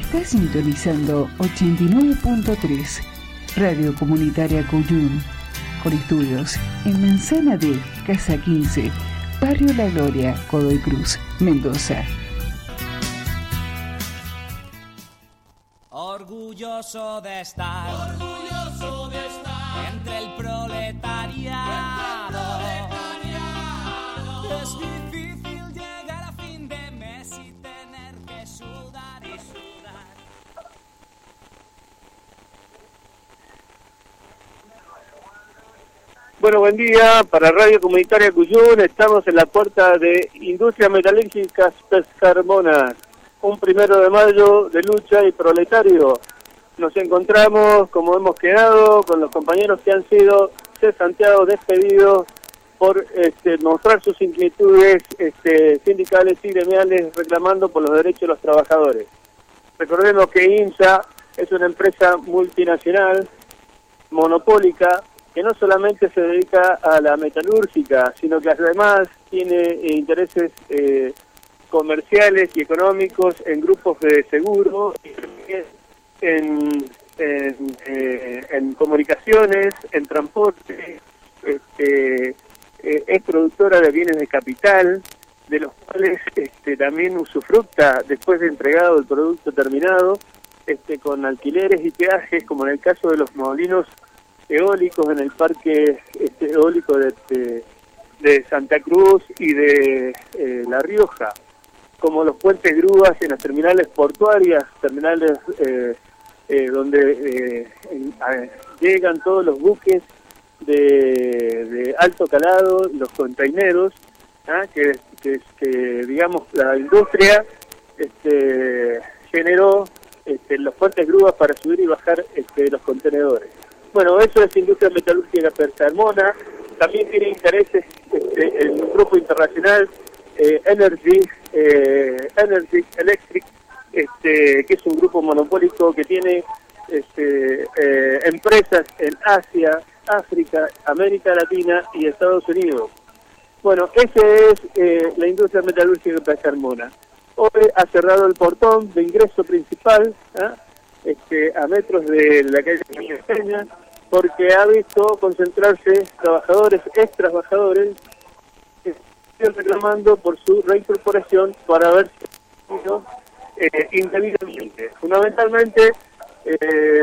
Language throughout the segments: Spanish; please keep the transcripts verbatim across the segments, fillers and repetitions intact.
Está sintonizando ochenta y nueve punto tres, Radio Comunitaria Cuyum, con estudios en Manzana D, Casa quince, Barrio La Gloria, Godoy Cruz, Mendoza. Orgulloso de estar, orgulloso de estar entre el proletariado. Es difícil llegar a fin de mes y tener que sudar y sudar. Bueno, buen día para Radio Comunitaria Cuyún. Estamos en la puerta de Industria Metalúrgica Pescarmona. Un primero de mayo de lucha y proletario. Nos encontramos, como hemos quedado, con los compañeros que han sido cesanteados, despedidos por este, mostrar sus inquietudes este, sindicales y gremiales reclamando por los derechos de los trabajadores. Recordemos que INSA es una empresa multinacional, monopólica, que no solamente se dedica a la metalúrgica, sino que además tiene eh, intereses eh, comerciales y económicos en grupos de seguro, en, en, eh, en comunicaciones, en transporte, este, eh, es productora de bienes de capital, de los cuales este, también usufructa después de entregado el producto terminado, este, con alquileres y peajes, como en el caso de los molinos eólicos en el parque este, eólico de, de, de Santa Cruz y de eh, La Rioja, como los puentes grúas en las terminales portuarias, terminales eh, eh, donde eh, en, a, llegan todos los buques de, de alto calado, los containeros, ¿ah? que, que, que digamos la industria este, generó este, los puentes grúas para subir y bajar este, los contenedores. Bueno, eso es Industria Metalúrgica Pescarmona. También tiene intereses este, en un grupo internacional, eh, Energy, eh, Energy Electric, este, que es un grupo monopólico que tiene este, eh, empresas en Asia, África, América Latina y Estados Unidos. Bueno, esa es eh, la Industria Metalúrgica Pescarmona. Hoy ha cerrado el portón de ingreso principal, ¿eh? este, a metros de la calle Peña, porque ha visto concentrarse trabajadores, ex trabajadores, que están reclamando por su reincorporación para haber sido eh, indebidamente. Fundamentalmente, eh,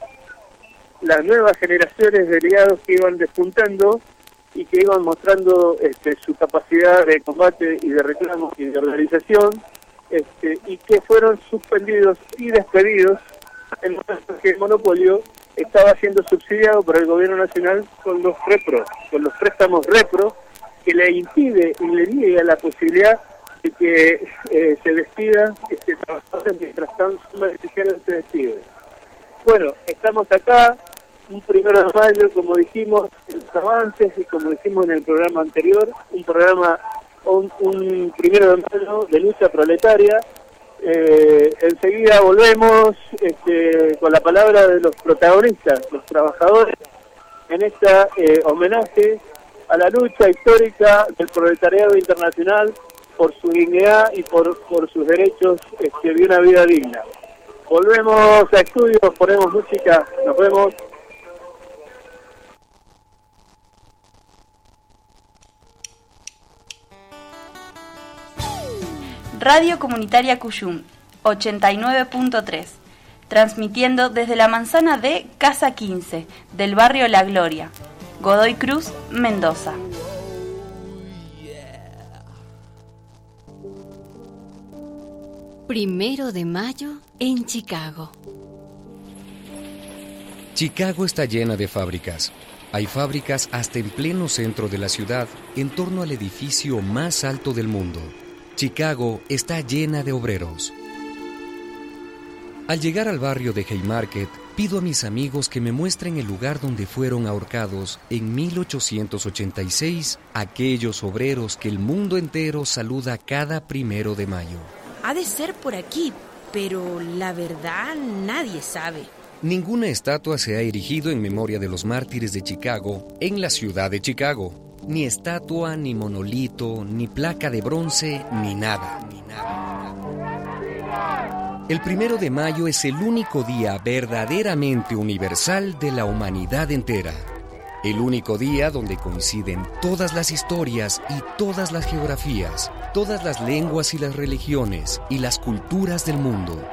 las nuevas generaciones de delegados que iban despuntando y que iban mostrando este, su capacidad de combate y de reclamo y de organización, este, y que fueron suspendidos y despedidos en momento que el monopolio estaba siendo subsidiado por el gobierno nacional con los repros, con los préstamos repro, que le impide y le niega la posibilidad de que eh, se despidan este, trabajadores mientras tanto sus beneficiarios se despiden. Bueno, estamos acá, un primero de mayo, como dijimos en los avances y como dijimos en el programa anterior, un programa, un, un primero de mayo de lucha proletaria. Eh, enseguida volvemos este, con la palabra de los protagonistas, los trabajadores, en esta eh, homenaje a la lucha histórica del proletariado internacional por su dignidad y por, por sus derechos este, de una vida digna. Volvemos a estudios, ponemos música, nos vemos. Radio Comunitaria Cuyum, ochenta y nueve punto tres, transmitiendo desde la Manzana D, Casa quince, del barrio La Gloria, Godoy Cruz, Mendoza. Primero de mayo en Chicago. Chicago está llena de fábricas. Hay fábricas hasta en pleno centro de la ciudad, en torno al edificio más alto del mundo. Chicago está llena de obreros. Al llegar al barrio de Haymarket, pido a mis amigos que me muestren el lugar donde fueron ahorcados en mil ochocientos ochenta y seis aquellos obreros que el mundo entero saluda cada primero de mayo. Ha de ser por aquí, pero la verdad nadie sabe. Ninguna estatua se ha erigido en memoria de los mártires de Chicago en la ciudad de Chicago. Ni estatua, ni monolito, ni placa de bronce, ni nada. Ni nada. El primero de mayo es el único día verdaderamente universal de la humanidad entera. El único día donde coinciden todas las historias y todas las geografías, todas las lenguas y las religiones y las culturas del mundo.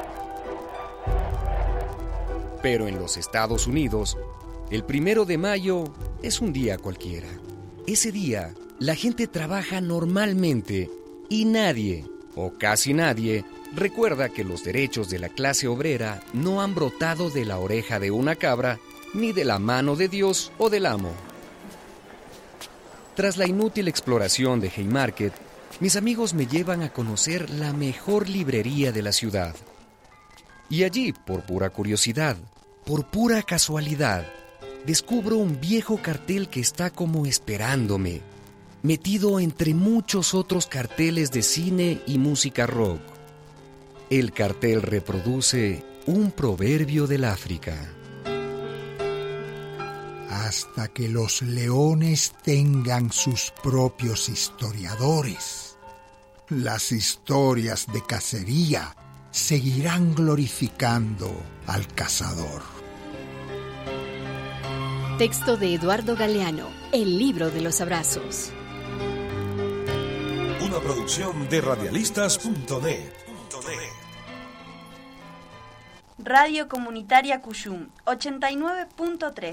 Pero en los Estados Unidos, el primero de mayo es un día cualquiera. Ese día, la gente trabaja normalmente y nadie, o casi nadie, recuerda que los derechos de la clase obrera no han brotado de la oreja de una cabra ni de la mano de Dios o del amo. Tras la inútil exploración de Haymarket, mis amigos me llevan a conocer la mejor librería de la ciudad. Y allí, por pura curiosidad, por pura casualidad, descubro un viejo cartel que está como esperándome, metido entre muchos otros carteles de cine y música rock. El cartel reproduce un proverbio del África. Hasta que los leones tengan sus propios historiadores, las historias de cacería seguirán glorificando al cazador. Texto de Eduardo Galeano, El libro de los abrazos. Una producción de radialistas punto net. Radio Comunitaria Cuyum, ochenta y nueve punto tres.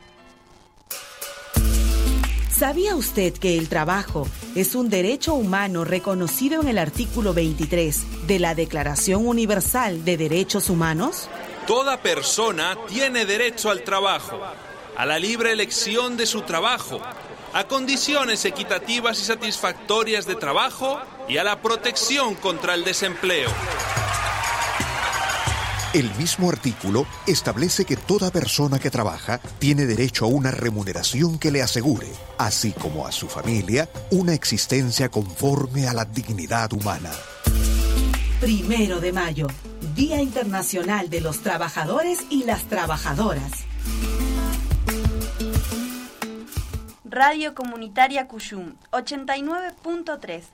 ¿Sabía usted que el trabajo es un derecho humano reconocido en el artículo veintitrés de la Declaración Universal de Derechos Humanos? Toda persona tiene derecho al trabajo, a la libre elección de su trabajo, a condiciones equitativas y satisfactorias de trabajo y a la protección contra el desempleo. El mismo artículo establece que toda persona que trabaja tiene derecho a una remuneración que le asegure, así como a su familia, una existencia conforme a la dignidad humana. Primero de mayo, Día Internacional de los Trabajadores y las Trabajadoras. Radio Comunitaria Cuyum, ochenta y nueve punto tres.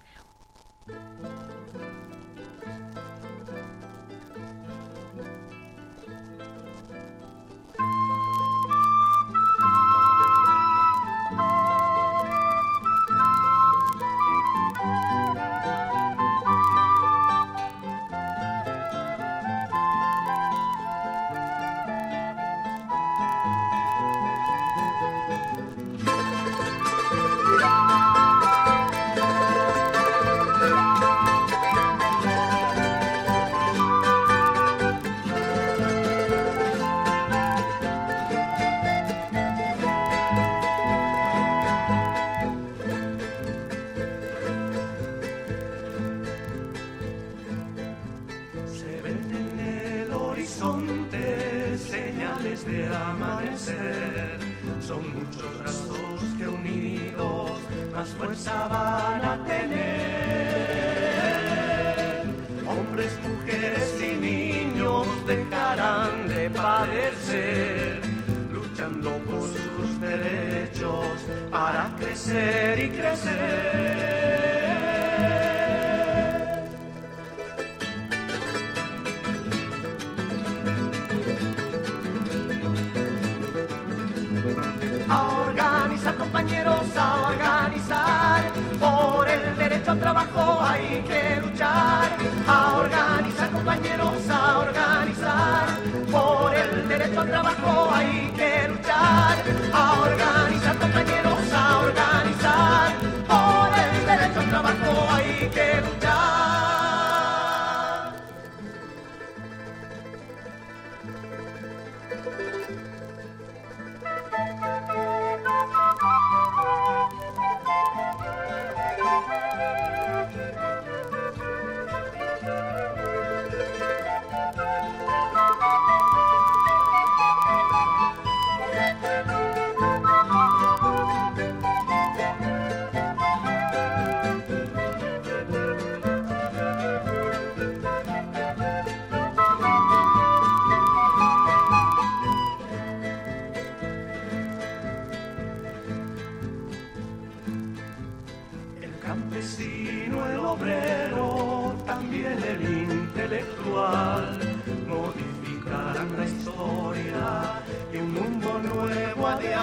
campesino, el obrero, también el intelectual, modificarán la historia y un mundo nuevo ha de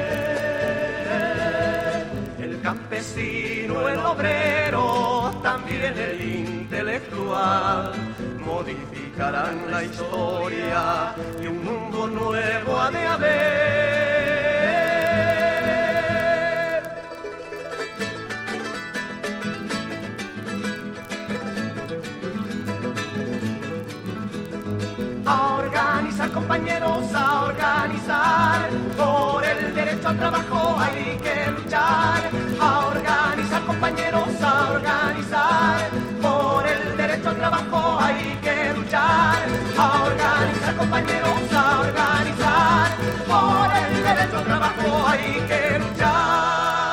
haber. El campesino, el obrero, también el intelectual, modificarán la historia y un mundo nuevo ha de haber. A organizar, compañeros, a organizar, por el derecho al trabajo hay que luchar. A organizar, compañeros, a organizar, por el derecho al trabajo hay que luchar. A organizar, compañeros, a organizar, por el derecho al trabajo hay que luchar.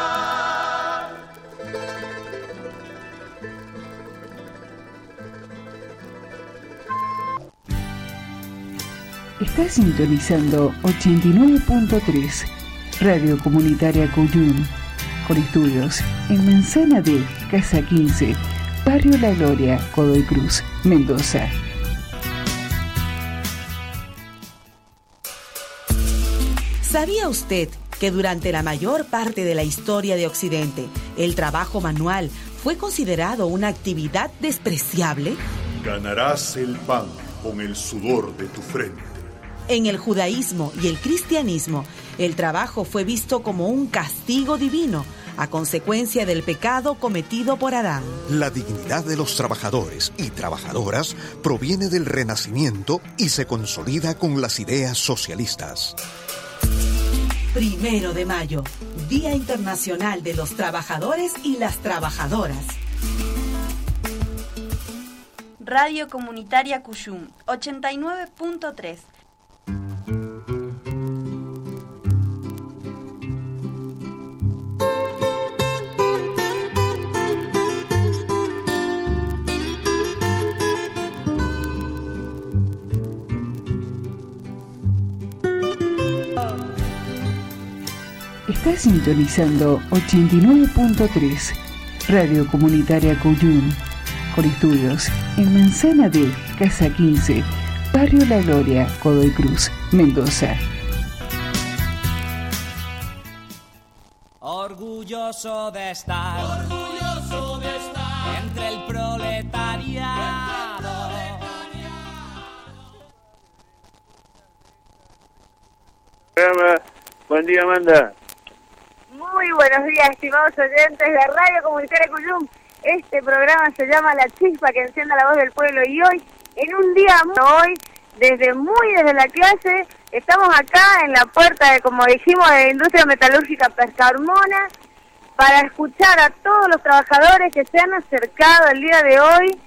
Está sintonizando ochenta y nueve punto tres, Radio Comunitaria Cuyum, con estudios en Manzana D, Casa quince, Barrio La Gloria, Godoy Cruz, Mendoza. ¿Sabía usted que durante la mayor parte de la historia de Occidente, el trabajo manual fue considerado una actividad despreciable? Ganarás el pan con el sudor de tu frente. En el judaísmo y el cristianismo, el trabajo fue visto como un castigo divino a consecuencia del pecado cometido por Adán. La dignidad de los trabajadores y trabajadoras proviene del Renacimiento y se consolida con las ideas socialistas. Primero de mayo, Día Internacional de los Trabajadores y las Trabajadoras. Radio Comunitaria Cuyum, ochenta y nueve punto tres. Está sintonizando ochenta y nueve punto tres, Radio Comunitaria Cuyum, con estudios en Manzana D, Casa quince, Barrio La Gloria, Godoy Cruz, Mendoza. Orgulloso de estar, orgulloso de estar entre el proletariado. Buen día, Amanda. Muy buenos días, estimados oyentes de Radio Comunitaria Cuyum. Este programa se llama La Chispa que encienda la voz del pueblo y hoy, en un día hoy, desde muy desde la clase, estamos acá en la puerta de, como dijimos, de la Industria Metalúrgica Pescarmona para escuchar a todos los trabajadores que se han acercado el día de hoy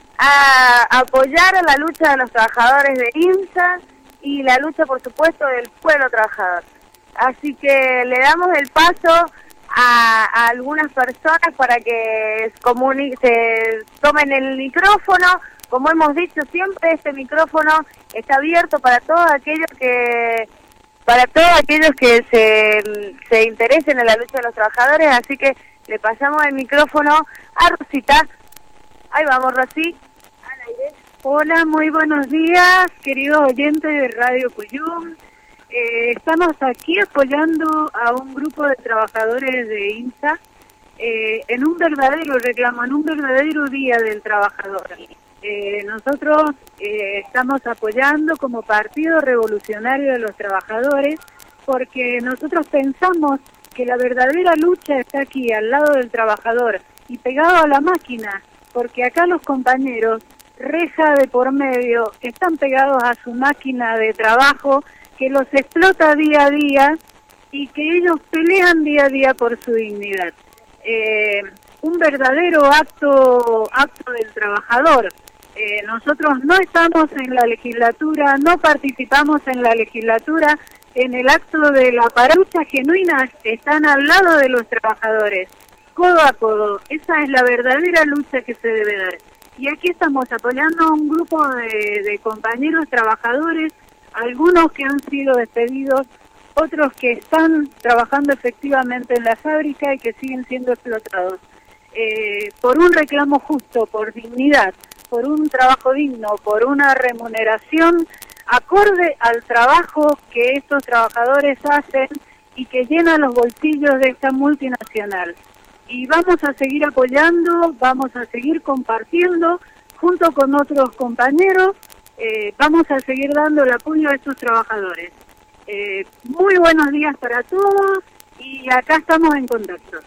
a apoyar a la lucha de los trabajadores de INSA y la lucha, por supuesto, del pueblo trabajador. Así que le damos el paso a, a algunas personas para que comuni- se tomen el micrófono. Como hemos dicho siempre, este micrófono está abierto para todos aquellos que para todos aquellos que se, se interesen en la lucha de los trabajadores. Así que le pasamos el micrófono a Rosita. Ahí vamos, Rosy. Hola, muy buenos días, queridos oyentes de Radio Cuyum. Eh, estamos aquí apoyando a un grupo de trabajadores de INSA eh, en un verdadero reclamo, en un verdadero día del trabajador. Eh, nosotros eh, estamos apoyando como Partido Revolucionario de los Trabajadores porque nosotros pensamos que la verdadera lucha está aquí, al lado del trabajador y pegado a la máquina, porque acá los compañeros, reja de por medio, están pegados a su máquina de trabajo que los explota día a día y que ellos pelean día a día por su dignidad. Eh, un verdadero acto acto del trabajador. Eh, nosotros no estamos en la legislatura, no participamos en la legislatura, en el acto de la parucha genuina están al lado de los trabajadores, codo a codo. Esa es la verdadera lucha que se debe dar. Y aquí estamos apoyando a un grupo de, de compañeros trabajadores, algunos que han sido despedidos, otros que están trabajando efectivamente en la fábrica y que siguen siendo explotados. eh, por un reclamo justo, por dignidad, por un trabajo digno, por una remuneración acorde al trabajo que estos trabajadores hacen y que llena los bolsillos de esta multinacional. Y vamos a seguir apoyando, vamos a seguir compartiendo junto con otros compañeros, eh, vamos a seguir dando el apoyo a estos trabajadores. Eh, muy buenos días para todos y acá estamos en contacto.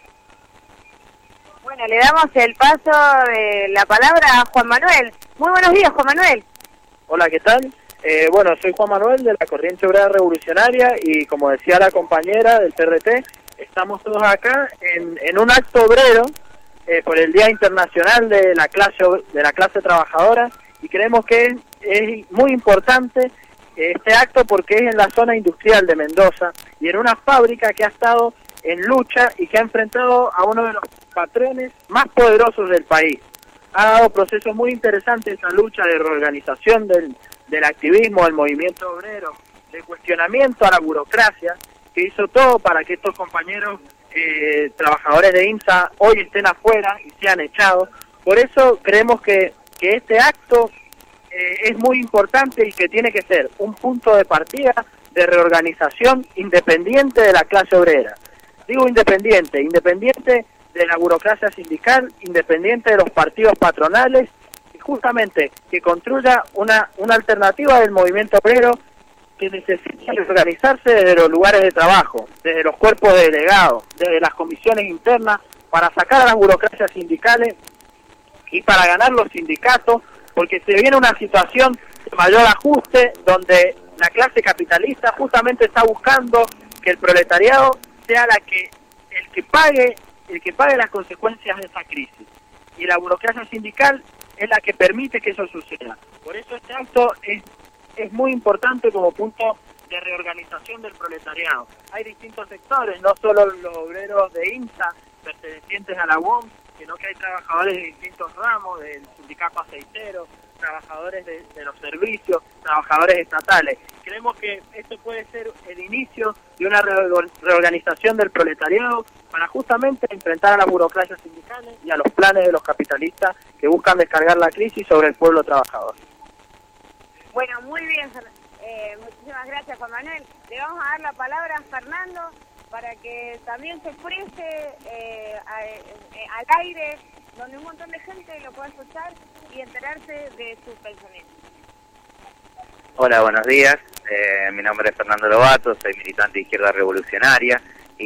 Bueno, le damos el paso de la palabra a Juan Manuel. Muy buenos días, Juan Manuel. Hola, ¿qué tal? Eh, bueno, soy Juan Manuel de la Corriente Obrera Revolucionaria y como decía la compañera del P R T, estamos todos acá en, en un acto obrero eh, por el Día Internacional de la clase de la clase trabajadora y creemos que es, es muy importante este acto porque es en la zona industrial de Mendoza y en una fábrica que ha estado en lucha y que ha enfrentado a uno de los patrones más poderosos del país. Ha dado procesos muy interesantes esa lucha de reorganización del, del activismo, del movimiento obrero, de cuestionamiento a la burocracia, que hizo todo para que estos compañeros eh, trabajadores de INSA hoy estén afuera y sean echados. Por eso creemos que, que este acto eh, es muy importante y que tiene que ser un punto de partida de reorganización independiente de la clase obrera. Digo independiente, independiente de la burocracia sindical, independiente de los partidos patronales, y justamente que construya una, una alternativa del movimiento obrero que necesita organizarse desde los lugares de trabajo, desde los cuerpos de delegados, desde las comisiones internas, para sacar a las burocracias sindicales y para ganar los sindicatos, porque se viene una situación de mayor ajuste donde la clase capitalista justamente está buscando que el proletariado sea la que el que pague el que pague las consecuencias de esa crisis, y la burocracia sindical es la que permite que eso suceda. Por eso este acto es, es muy importante como punto de reorganización del proletariado. Hay distintos sectores, no solo los obreros de INSA pertenecientes a la U O M, sino que hay trabajadores de distintos ramos, del sindicato aceitero, trabajadores de, de los servicios, trabajadores estatales. Creemos que esto puede ser el inicio de una reorganización del proletariado para justamente enfrentar a las burocracias sindicales y a los planes de los capitalistas que buscan descargar la crisis sobre el pueblo trabajador. Bueno, muy bien, eh, muchísimas gracias, Juan Manuel. Le vamos a dar la palabra a Fernando para que también se exprese eh, a, eh, al aire, donde un montón de gente lo pueda escuchar y enterarse de sus pensamientos. Hola, buenos días. Eh, mi nombre es Fernando Lobato, soy militante de Izquierda Revolucionaria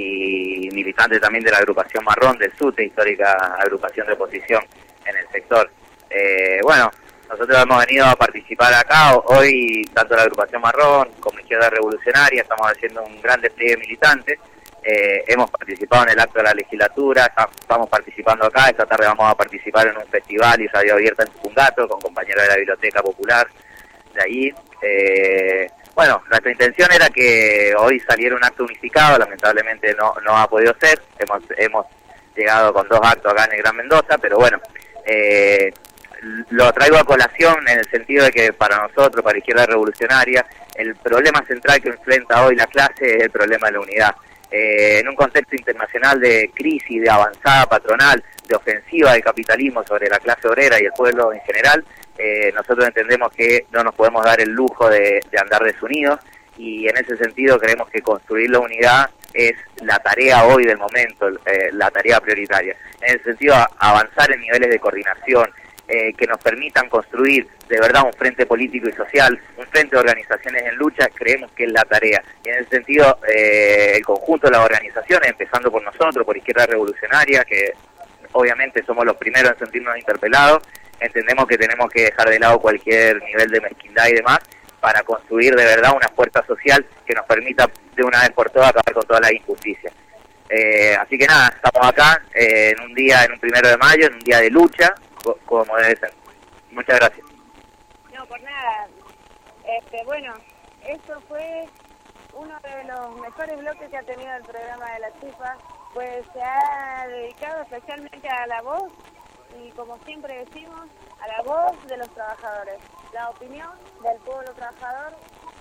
y militante también de la agrupación Marrón del SUTE, histórica agrupación de oposición en el sector. Eh, bueno, nosotros hemos venido a participar acá hoy, tanto la agrupación Marrón como Izquierda Revolucionaria, estamos haciendo un gran despliegue militante. Eh, hemos participado en el acto de la legislatura, estamos participando acá, esta tarde vamos a participar en un festival y radio abierta en Tupungato con compañeros de la Biblioteca Popular de ahí. Eh, bueno, nuestra intención era que hoy saliera un acto unificado, lamentablemente no, no ha podido ser, hemos, hemos llegado con dos actos acá en el Gran Mendoza, pero bueno, eh, lo traigo a colación en el sentido de que para nosotros, para Izquierda Revolucionaria, el problema central que enfrenta hoy la clase es el problema de la unidad. Eh, en un contexto internacional de crisis, de avanzada patronal, de ofensiva del capitalismo sobre la clase obrera y el pueblo en general, eh, nosotros entendemos que no nos podemos dar el lujo de, de andar desunidos y en ese sentido creemos que construir la unidad es la tarea hoy del momento, eh, la tarea prioritaria. En ese sentido, a, avanzar en niveles de coordinación, Eh, que nos permitan construir de verdad un frente político y social, un frente de organizaciones en lucha, creemos que es la tarea. Y en ese sentido, eh, el conjunto de las organizaciones, empezando por nosotros, por Izquierda Revolucionaria, que obviamente somos los primeros en sentirnos interpelados, entendemos que tenemos que dejar de lado cualquier nivel de mezquindad y demás, para construir de verdad una fuerza social que nos permita de una vez por todas acabar con toda la injusticia. Eh, así que nada, estamos acá eh, en un día, en un primero de mayo, en un día de lucha, como debe ser. Muchas gracias. No, por nada. Este, bueno, esto fue uno de los mejores bloques que ha tenido el programa de la Chifa, pues se ha dedicado especialmente a la voz, y como siempre decimos, a la voz de los trabajadores. La opinión del pueblo trabajador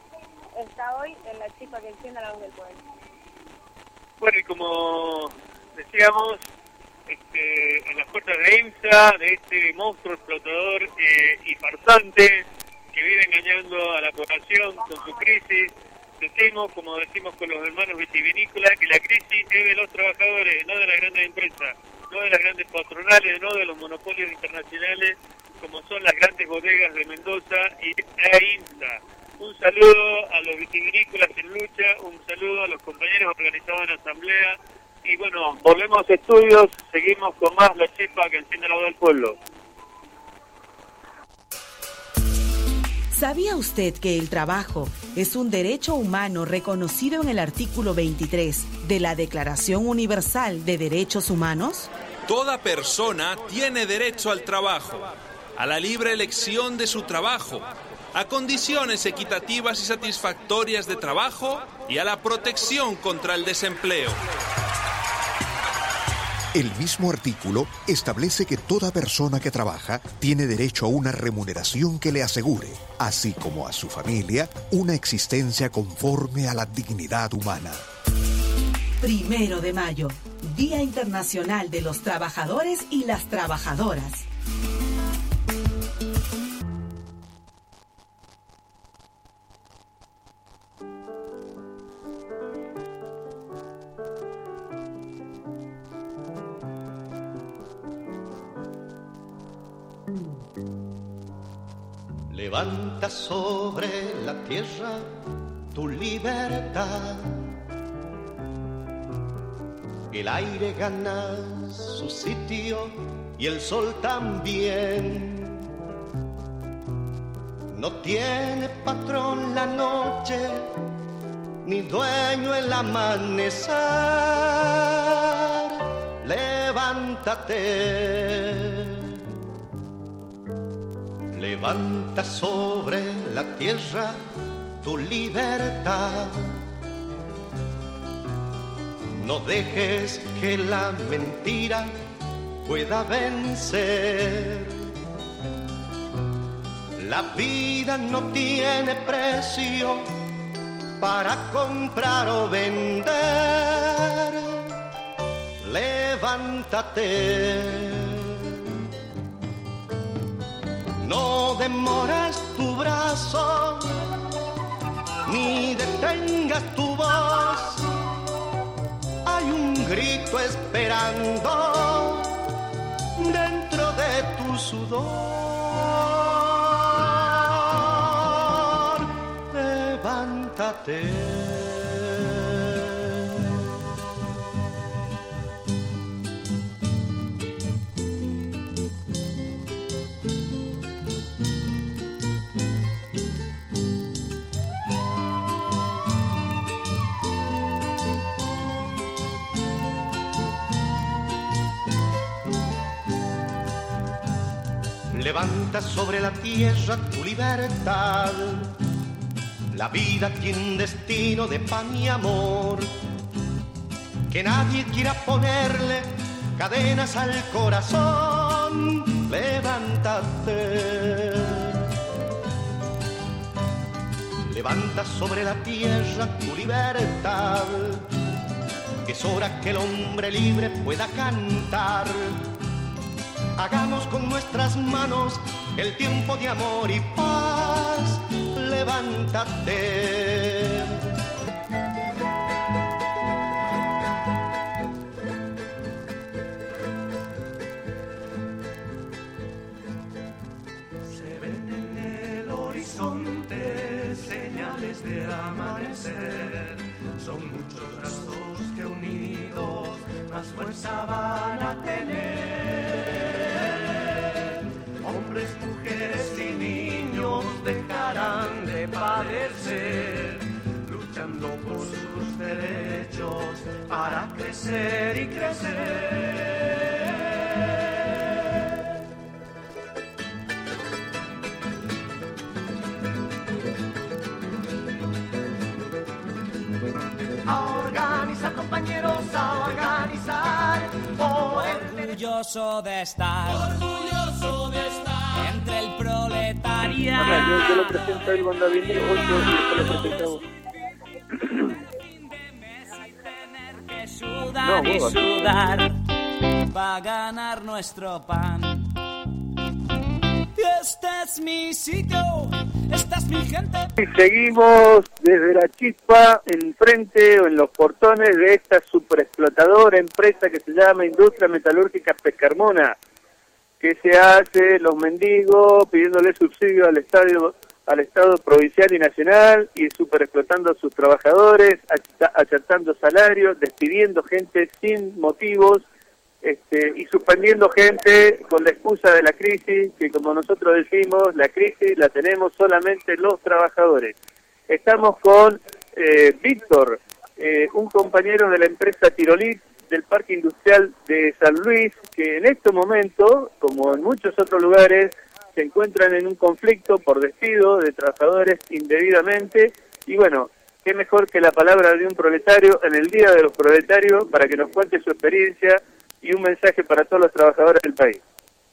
está hoy en la Chifa que enciende la voz del pueblo. Bueno, y como decíamos, este, en las puertas de EMSA, de este monstruo explotador eh, y farsante que vive engañando a la población con su crisis. Decimos, como decimos con los hermanos vitivinícolas, que la crisis es de los trabajadores, no de las grandes empresas, no de las grandes patronales, no de los monopolios internacionales, como son las grandes bodegas de Mendoza y e INSA. Un saludo a los vitivinícolas en lucha, un saludo a los compañeros organizados en asamblea, y bueno, volvemos a estudios, seguimos con más La Chispa que enciende la voz del pueblo. ¿Sabía usted que el trabajo es un derecho humano reconocido en el artículo veintitrés de la Declaración Universal de Derechos Humanos? Toda persona tiene derecho al trabajo, a la libre elección de su trabajo, a condiciones equitativas y satisfactorias de trabajo y a la protección contra el desempleo. El mismo artículo establece que toda persona que trabaja tiene derecho a una remuneración que le asegure, así como a su familia, una existencia conforme a la dignidad humana. Primero de mayo, Día Internacional de los Trabajadores y las Trabajadoras. Levanta sobre la tierra tu libertad. El aire gana su sitio y el sol también. No tiene patrón la noche, ni dueño el amanecer. Levántate. Levanta sobre la tierra tu libertad. No dejes que la mentira pueda vencer. La vida no tiene precio para comprar o vender. Levántate. No demores tu brazo, ni detengas tu voz. Hay un grito esperando dentro de tu sudor. Levántate. Levanta sobre la tierra tu libertad. La vida tiene un destino de pan y amor. Que nadie quiera ponerle cadenas al corazón. Levántate. Levanta sobre la tierra tu libertad. Es hora que el hombre libre pueda cantar. Hagamos con nuestras manos el tiempo de amor y paz. Levántate. Se ven en el horizonte señales de amanecer. Son muchos brazos que unidos más fuerza van a tener. Hombres, mujeres y niños dejarán de padecer, luchando por sus derechos para crecer y crecer. A organizar, compañeros, a organizar por el orgulloso de estar, orgulloso de estar entre el proletariado. Ajá, yo, yo lo presento a él cuando viene ocho y después lo presento. Sudar y sudar. va a ganar nuestro pan. Y este es mi sitio, esta es mi gente. Y seguimos desde la chispa enfrente o en los portones de esta superexplotadora empresa que se llama Industria Metalúrgica Pescarmona, que se hace los mendigos pidiéndole subsidio al Estado, al Estado provincial y nacional y superexplotando a sus trabajadores, achatando salarios, despidiendo gente sin motivos, Este, y suspendiendo gente con la excusa de la crisis, que como nosotros decimos, la crisis la tenemos solamente los trabajadores. Estamos con eh, Víctor, eh, un compañero de la empresa Tirolit del Parque Industrial de San Luis, que en este momento, como en muchos otros lugares, se encuentran en un conflicto por despido de trabajadores indebidamente, y bueno, qué mejor que la palabra de un proletario en el Día de los Proletarios para que nos cuente su experiencia y un mensaje para todos los trabajadores del país.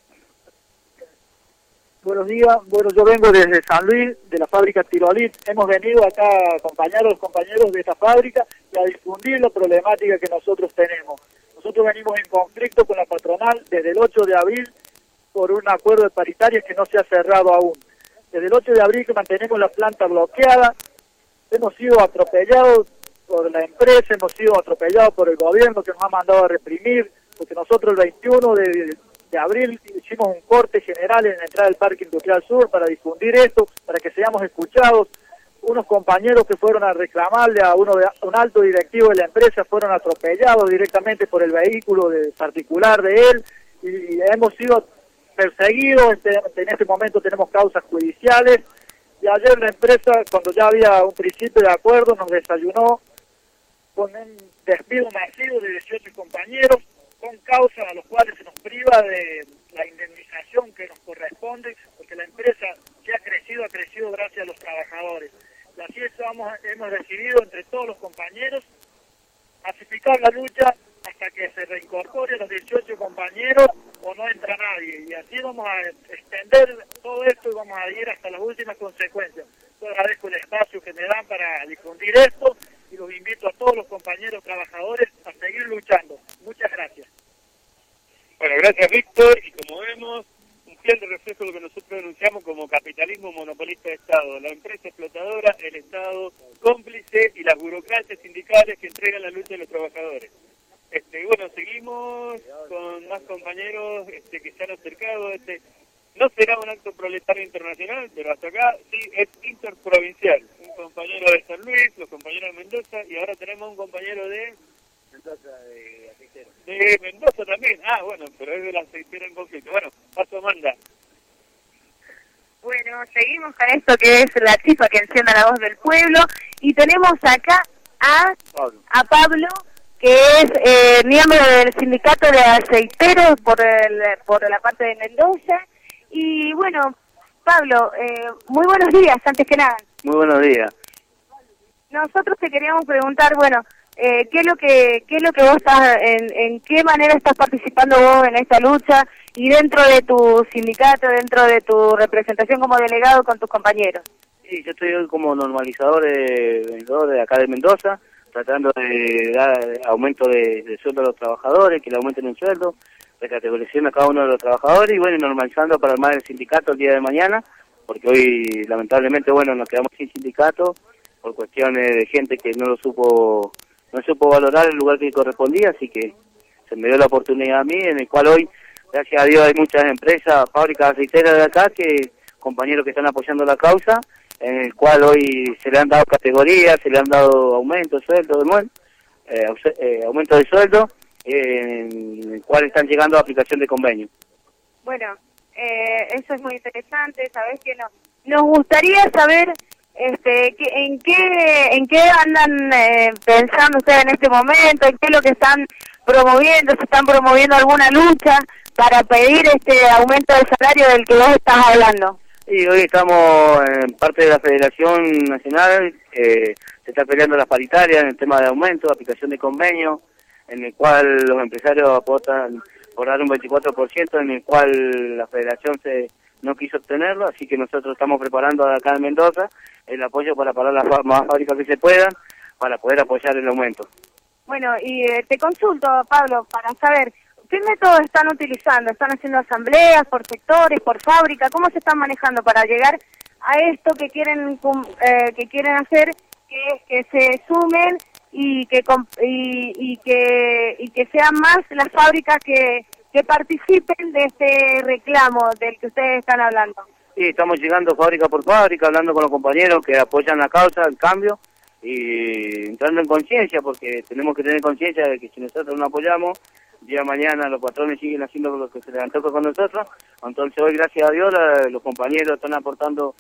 Buenos días, bueno, yo vengo desde San Luis, de la fábrica Tirolit. Hemos venido acá a acompañar a los compañeros de esta fábrica y a difundir la problemática que nosotros tenemos. Nosotros venimos en conflicto con la patronal desde el ocho de abril por un acuerdo de paritarias que no se ha cerrado aún. Desde el ocho de abril que mantenemos la planta bloqueada, hemos sido atropellados por la empresa, hemos sido atropellados por el gobierno que nos ha mandado a reprimir, porque nosotros el veintiuno de, de abril hicimos un corte general en la entrada del Parque Industrial Sur para difundir esto, para que seamos escuchados. Unos compañeros que fueron a reclamarle a uno de, a un alto directivo de la empresa fueron atropellados directamente por el vehículo de, particular de él, y, y hemos sido perseguidos. Este, en este momento tenemos causas judiciales, y ayer la empresa, cuando ya había un principio de acuerdo, nos desayunó con un despido masivo de dieciocho compañeros, con causas a los cuales se nos priva de la indemnización que nos corresponde, porque la empresa que ha crecido, ha crecido gracias a los trabajadores. Y así estamos, hemos decidido entre todos los compañeros pacificar la lucha hasta que se reincorporen los dieciocho compañeros o no entra nadie. Y así vamos a extender todo esto y vamos a ir hasta las últimas consecuencias. Yo agradezco el espacio que me dan para difundir esto y los invito a todos los compañeros trabajadores a seguir luchando. Muchas gracias. Bueno, gracias Víctor, y como vemos, un fiel reflejo de lo que nosotros denunciamos como capitalismo monopolista de Estado, la empresa explotadora, el Estado cómplice y las burocracias sindicales que entregan la lucha de los trabajadores. Este, bueno, seguimos con más compañeros este, que se han acercado. Este, no será un acto proletario internacional, pero hasta acá sí es interprovincial. Un compañero de San Luis, los compañeros de Mendoza, y ahora tenemos un compañero de Mendoza, de aceitero. De Mendoza también. Ah, bueno, pero es de la aceitera en conflicto. Bueno, paso Amanda. Bueno, seguimos con esto que es la chispa que encienda la voz del pueblo, y tenemos acá a Pablo, a Pablo que es eh, miembro del sindicato de aceiteros por, el, por la parte de Mendoza. Y bueno, Pablo, eh, muy buenos días, antes que nada. Muy buenos días. Nosotros te queríamos preguntar, bueno, eh, ¿qué es lo que qué es lo que vos estás, en, en qué manera estás participando vos en esta lucha y dentro de tu sindicato, dentro de tu representación como delegado con tus compañeros? Sí, yo estoy como normalizador de, de, de acá de Mendoza, tratando de dar aumento de, de sueldo a los trabajadores, que le aumenten el sueldo, recategorización a cada uno de los trabajadores y bueno, normalizando para armar el sindicato el día de mañana, porque hoy lamentablemente bueno nos quedamos sin sindicato por cuestiones de gente que no lo supo no supo valorar el lugar que correspondía, así que se me dio la oportunidad a mí, en el cual hoy, gracias a Dios, hay muchas empresas, fábricas aceiteras de acá, que compañeros que están apoyando la causa, en el cual hoy se le han dado categorías, se le han dado aumento de sueldo, bueno, eh, eh, aumento de sueldo, eh, en el cual están llegando a aplicación de convenio. Bueno, eh, eso es muy interesante, sabes que no, nos gustaría saber este, que, en qué en qué andan eh, pensando ustedes en este momento, en qué es lo que están promoviendo, si están promoviendo alguna lucha para pedir este aumento de salario del que vos estás hablando. Y hoy estamos en parte de la Federación Nacional, eh, se está peleando las paritarias en el tema de aumento, aplicación de convenio, en el cual los empresarios aportan por dar un veinticuatro por ciento, en el cual la Federación se no quiso obtenerlo, así que nosotros estamos preparando acá en Mendoza el apoyo para parar las más fábricas que se puedan, para poder apoyar el aumento. Bueno, y eh, te consulto, Pablo, para saber, ¿qué métodos están utilizando? ¿Están haciendo asambleas por sectores, por fábrica? ¿Cómo se están manejando para llegar a esto que quieren eh, que quieren hacer, que es que se sumen y que y, y que y que sean más las fábricas que, que participen de este reclamo del que ustedes están hablando? Sí, estamos llegando fábrica por fábrica, hablando con los compañeros que apoyan la causa, el cambio, y entrando en conciencia, porque tenemos que tener conciencia de que si nosotros no apoyamos, día de mañana los patrones siguen haciendo lo que se les antoja con nosotros. Entonces hoy, gracias a Dios, la, los compañeros están aportando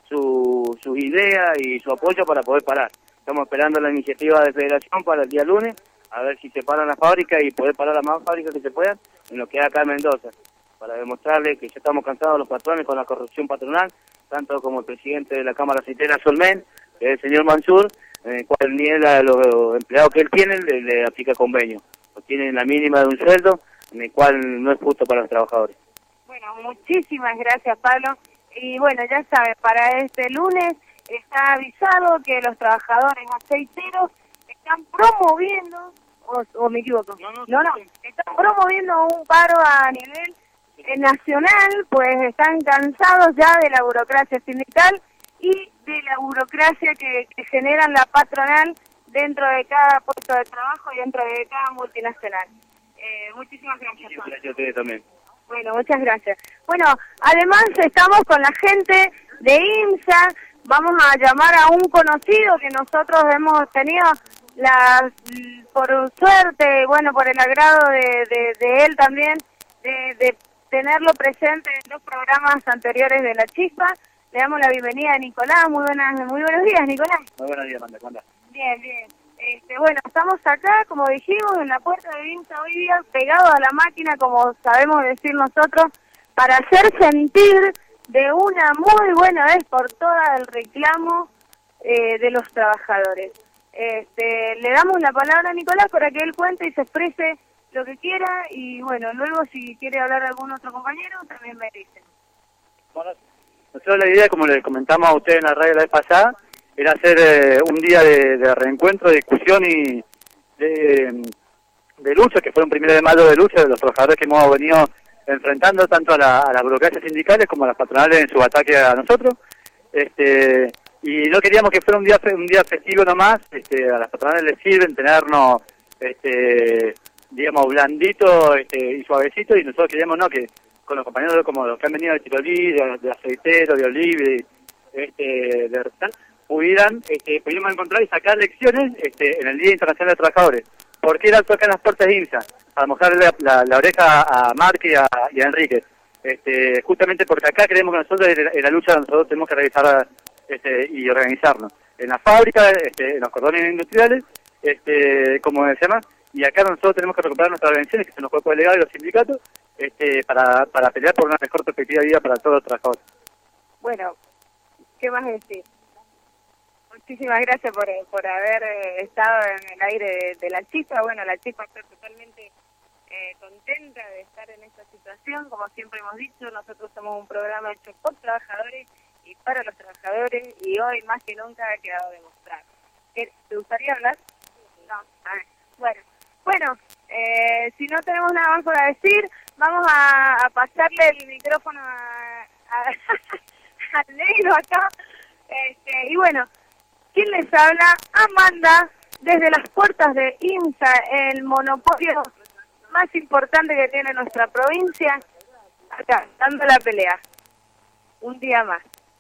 su, sus ideas y su apoyo para poder parar. Estamos esperando la iniciativa de Federación para el día lunes, a ver si se paran las fábricas y poder parar las más fábricas que se puedan en lo que es acá en Mendoza, para demostrarles que ya estamos cansados los patrones con la corrupción patronal, tanto como el presidente de la Cámara Aceitera Solmen, que es el señor Mansur, en el cual ni él a los empleados que él tiene le, le aplica convenio. Tienen la mínima de un sueldo, en el cual no es justo para los trabajadores. Bueno, muchísimas gracias, Pablo. Y bueno, ya saben, para este lunes está avisado que los trabajadores aceiteros están promoviendo, o, o me equivoco, no, no, no, no, están promoviendo un paro a nivel eh, nacional, pues están cansados ya de la burocracia sindical y de la burocracia que, que generan la patronal dentro de cada puesto de trabajo y dentro de cada multinacional. Eh, muchísimas gracias. Sí, gracias a ustedes también. Bueno, muchas gracias. Bueno, además estamos con la gente de IMSA, vamos a llamar a un conocido que nosotros hemos tenido, la, por suerte, bueno, por el agrado de, de, de él también, de, de tenerlo presente en los programas anteriores de La Chispa. Le damos la bienvenida a Nicolás. Muy buenas, muy buenos días, Nicolás. Muy buenos días, Amanda. ¿Cómo andás? Bien, bien. Este, bueno, estamos acá, como dijimos, en la puerta de IMSA hoy día, pegados a la máquina, como sabemos decir nosotros, para hacer sentir de una muy buena vez por todas el reclamo eh, de los trabajadores. Este, le damos la palabra a Nicolás para que él cuente y se exprese lo que quiera, y bueno, luego si quiere hablar algún otro compañero, también me dicen. Bueno, nosotros la idea, como les comentamos a ustedes en la radio la vez pasada, era hacer eh, un día de, de reencuentro, de discusión y de, de lucha, que fue un primero de mayo de lucha de los trabajadores que hemos venido enfrentando tanto a, la, a las burocracias sindicales como a las patronales en su ataque a nosotros. Este, y no queríamos que fuera un día un día festivo nomás. Este, a las patronales les sirven tenernos, este, digamos, blandito este, y suavecito, y nosotros queríamos no que con los compañeros como los que han venido de Tirolí, de, de Aceitero, de Olive, este, de Retal, pudieran, este, pudiéramos encontrar y sacar lecciones este, en el Día Internacional de Trabajadores. ¿Por qué era tocar en las puertas de IMSA? Para mojarle la, la, la oreja a Marc y a, y a Enrique. Este, justamente porque acá creemos que nosotros en la, en la lucha nosotros tenemos que realizar este, y organizarnos. En la fábrica, este, en los cordones industriales, este, como se llama, y acá nosotros tenemos que recuperar nuestras organizaciones, que son los cuerpos delegados y los sindicatos, este, para, para pelear por una mejor perspectiva de vida para todos los trabajadores. Bueno, ¿qué más decir? Muchísimas gracias por, por haber eh, estado en el aire de, de La Chispa. Bueno, La Chispa está totalmente eh, contenta de estar en esta situación. Como siempre hemos dicho, nosotros somos un programa hecho por trabajadores y para los trabajadores, y hoy más que nunca ha quedado demostrado. ¿Te gustaría hablar? No. A ver. Bueno, bueno eh, si no tenemos nada más para decir, vamos a, a pasarle el micrófono a, a, al negro acá. Este, y bueno, ¿quién les habla? Amanda, desde las puertas de IMSA, el monopolio más importante que tiene nuestra provincia, acá, dando la pelea. Un día más.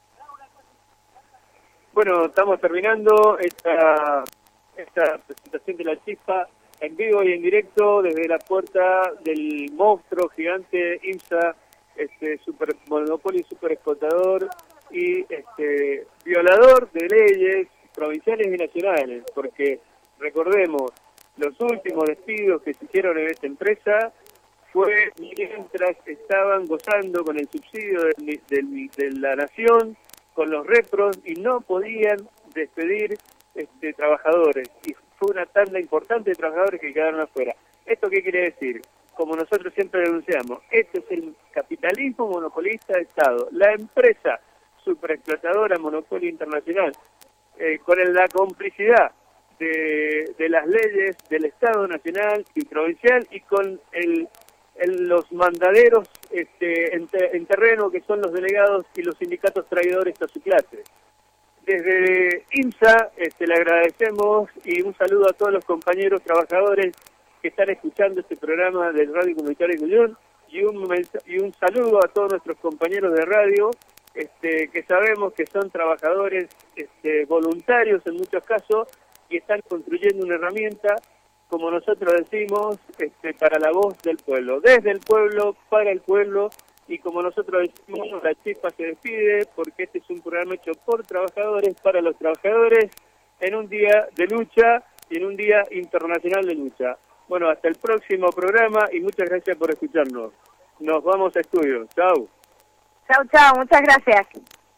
Bueno, estamos terminando esta, esta presentación de La Chispa en vivo y en directo desde la puerta del monstruo gigante IMSA, este super monopolio, super explotador y este violador de leyes provinciales y nacionales, porque recordemos, los últimos despidos que se hicieron en esta empresa fue mientras estaban gozando con el subsidio de, de, de la nación, con los repros, y no podían despedir este, trabajadores, y fue una tanda importante de trabajadores que quedaron afuera. ¿Esto qué quiere decir? Como nosotros siempre denunciamos, este es el capitalismo monopolista de Estado, la empresa superexplotadora monopolio internacional, eh, con la complicidad de, de las leyes del Estado nacional y provincial, y con el en los mandaderos este, en, te, en terreno, que son los delegados y los sindicatos traidores a su clase. Desde INSA este, le agradecemos y un saludo a todos los compañeros trabajadores que están escuchando este programa del Radio Comunitaria Cuyún, y un, y un saludo a todos nuestros compañeros de radio, este, que sabemos que son trabajadores este, voluntarios en muchos casos y están construyendo una herramienta, como nosotros decimos, este, para la voz del pueblo, desde el pueblo, para el pueblo, y como nosotros decimos, la chispa se despide porque este es un programa hecho por trabajadores, para los trabajadores, en un día de lucha y en un día internacional de lucha. Bueno, hasta el próximo programa y muchas gracias por escucharnos. Nos vamos a estudio. Chau. Chau, chau. Muchas gracias.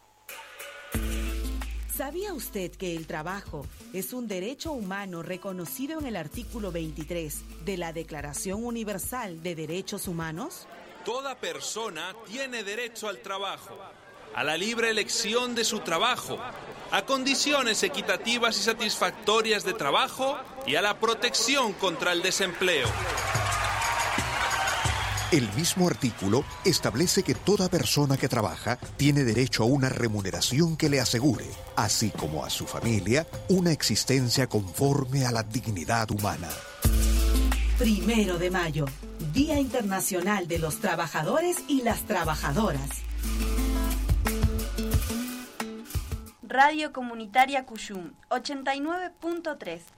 ¿Sabía usted que el trabajo es un derecho humano reconocido en el artículo veintitrés de la Declaración Universal de Derechos Humanos? Toda persona tiene derecho al trabajo, a la libre elección de su trabajo, a condiciones equitativas y satisfactorias de trabajo y a la protección contra el desempleo. El mismo artículo establece que toda persona que trabaja tiene derecho a una remuneración que le asegure, así como a su familia, una existencia conforme a la dignidad humana. Primero de mayo, Día Internacional de los Trabajadores y las Trabajadoras. Radio Comunitaria Cuyum, ochenta y nueve punto tres.